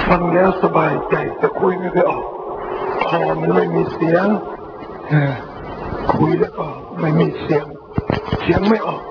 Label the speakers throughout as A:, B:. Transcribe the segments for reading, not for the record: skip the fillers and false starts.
A: ฟังแล้วสบายใจแต่คุยไม่ค่อยออกคอมันไม่มีเสียงคุยแล้วก็ไม่มีเสียงไม่ออก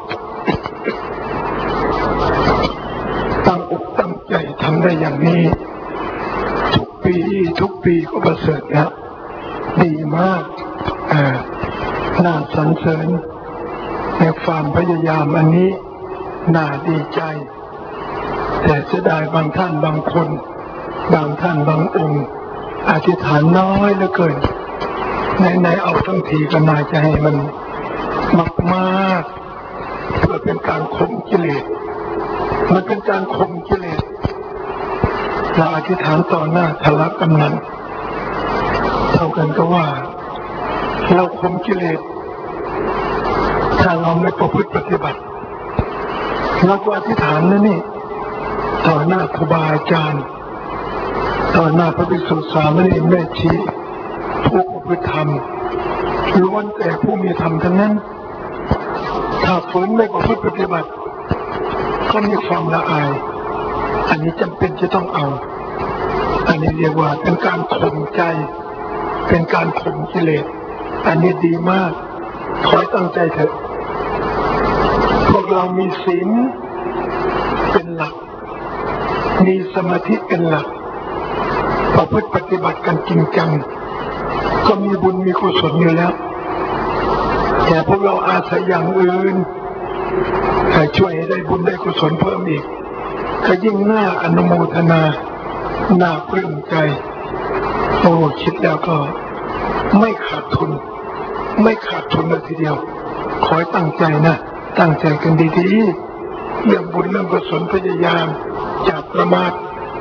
A: ตั้งอกตั้งใจทำได้อย่างนี้ทุกปีก็ประเสริฐแล้วดีมากน่าสรรเสริญในความพยายามอันนี้น่าดีใจแต่จะได้บางท่านบางคนบางท่านบางองค์อธิษฐานน้อยเหลือเกินในเอาทั้งทีก็น่าจะให้มันมากเพื่อเป็นการข่มกิเลสมันเป็นการข่มกิเลสเราอธิษฐานต่อหน้าทะลักกำนันเท่ากันก็ว่าเราข่มกิเลสถ้าเราไม่ประพฤติปฏิบัติเราก็อธิษฐานนะนี่ต่อหน้าครูบาอาจารย์ต่อหน้าพระภิกษุสามเณรแม่ชีผู้ประพฤติธรรมล้วนแต่ผู้มีธรรมทั้งนั้นถ้าฝืนไม่ประพฤติปฏิบัติก็มีความละอายอันนี้จำเป็นจะต้องเอาอันนี้เรียกว่าเป็นการข่มใจเป็นการข่มกิเลสอันนี้ดีมากขอให้ตั้งใจเถอะพวกเรามีศีลเป็นหลักมีสมาธิเป็นหลักประพฤติปฏิบัติกันจริงจังก็มีบุญมีกุศลอยู่แล้วแต่พวกเราอาศัยอย่างอื่นให้ช่วยให้ได้บุญได้กุศลเพิ่มอีกก็ยิ่งน่าอนุโมทนาน่าปลื้มใจโอ้คิดแล้วก็ไม่ขาดทุนเลยทีเดียวขอให้ตั้งใจนะตั้งใจกันดีๆเรื่องบุญเรื่องกุศลพยายามอย่าประมาท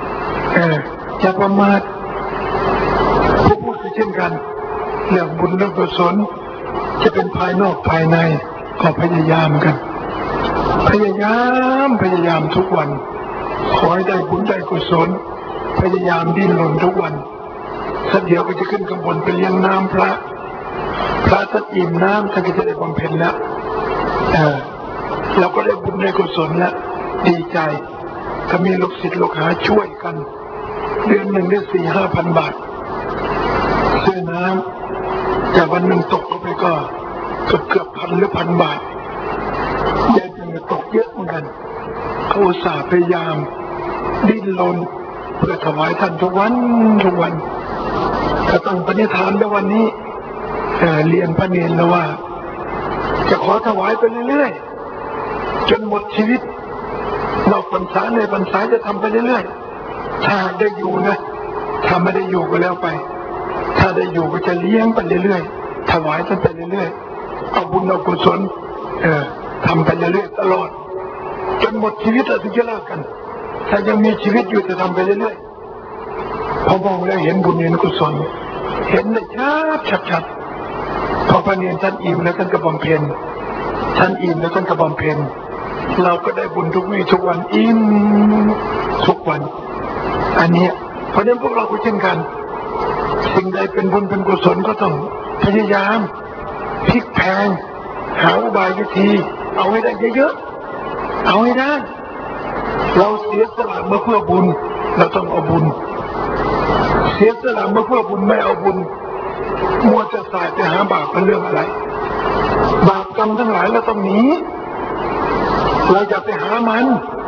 A: ผู้พูดก็เช่นกันเรื่องบุญเรื่องกุศลจะเป็นภายนอกภายในก็พยายามกันพยายามทุกวันขอให้ได้บุญได้กุศลพยายามดิ้นรนทุกวันสักเดี๋ยวก็จะขึ้นข้างบนไปเลี้ยงน้ำพระท่านอิ่มน้ำท่านก็จะได้บำเพ็ญแล้วเราก็ได้บุญได้กุศลแล้วดีใจก็มีลูกศิษย์ลูกหาช่วยกันเดือนหนึ่งได้ 4-5,000 บาทซื้อน้ำแต่วันหนึ่งตกไปก็เกือบพันหรือ1,000 บาทเดือนหนึ่งตกเยอะเหมือนกันเขาอุตส่าห์พยายามดิ้นรนเพื่อถวายท่านทุกวันก็ต้องปณิธานในวันนี้เรียนพระเนรแล้วว่าจะขอถวายไปเรื่อยๆจนหมดชีวิตนอกพรรษาในพรรษาจะทำไปเรื่อยๆถ้าได้อยู่นะถ้าไม่ได้อยู่ก็แล้วไปถ้าได้อยู่ก็จะเลี้ยงไปเรื่อยๆถวายไปเรื่อยๆเอาบุญเอากุศลทำไปเรื่อยๆตลอดจนหมดชีวิตแล้วถึงจะเลิกกันถ้ายังมีชีวิตอยู่จะทำไปเรื่อยๆพอมองแล้วเห็นบุญเห็นกุศลเห็นได้ชัดพอพระเนรท่านอิ่มแล้วท่านก็บำเพ็ญเราก็ได้บุญทุกวี่ทุกวันอิ่มทุกวันอันนี้เพราะฉะนั้นพวกเราก็เช่นกันสิ่งใดเป็นบุญเป็นกุศลก็ต้องพยายามพลิกแพลงหาอุบายวิธีเอาให้ได้เยอะๆเอาให้ได้เราเสียสละมาเพื่อบุญเราต้องเอาบุญเสียสละมาเพื่อบุญไม่เอาบุญมัวจะสายไปหาบาปเป็นเรื่องอะไรบาปกรรมทั้งหลายเราต้องหนีเราจะไปหามัน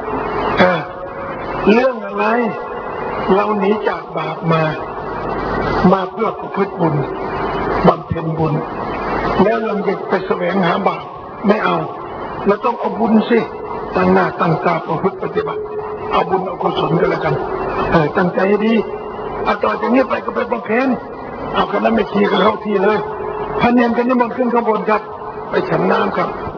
A: เรื่องอะไรเราหนีจากบาปมาเพื่อประพฤติบุญบำเพ็ญบุญแล้วเราจะไปแสวงหาบาปไม่เอาเราต้องเอาบุญสิตั้งหน้าตั้งตาประพฤติปฏิบัติเอาบุญเอากุศลกันแล้วกันตั้งใจให้ดีต่อจากนี้ไปก็ไปบำเพ็ญเอากันแล้วไม่ทีก็เข้าทีเลยพระเนรกันนิมนต์ขึ้นข้างบนครับไปฉันน้ำครับ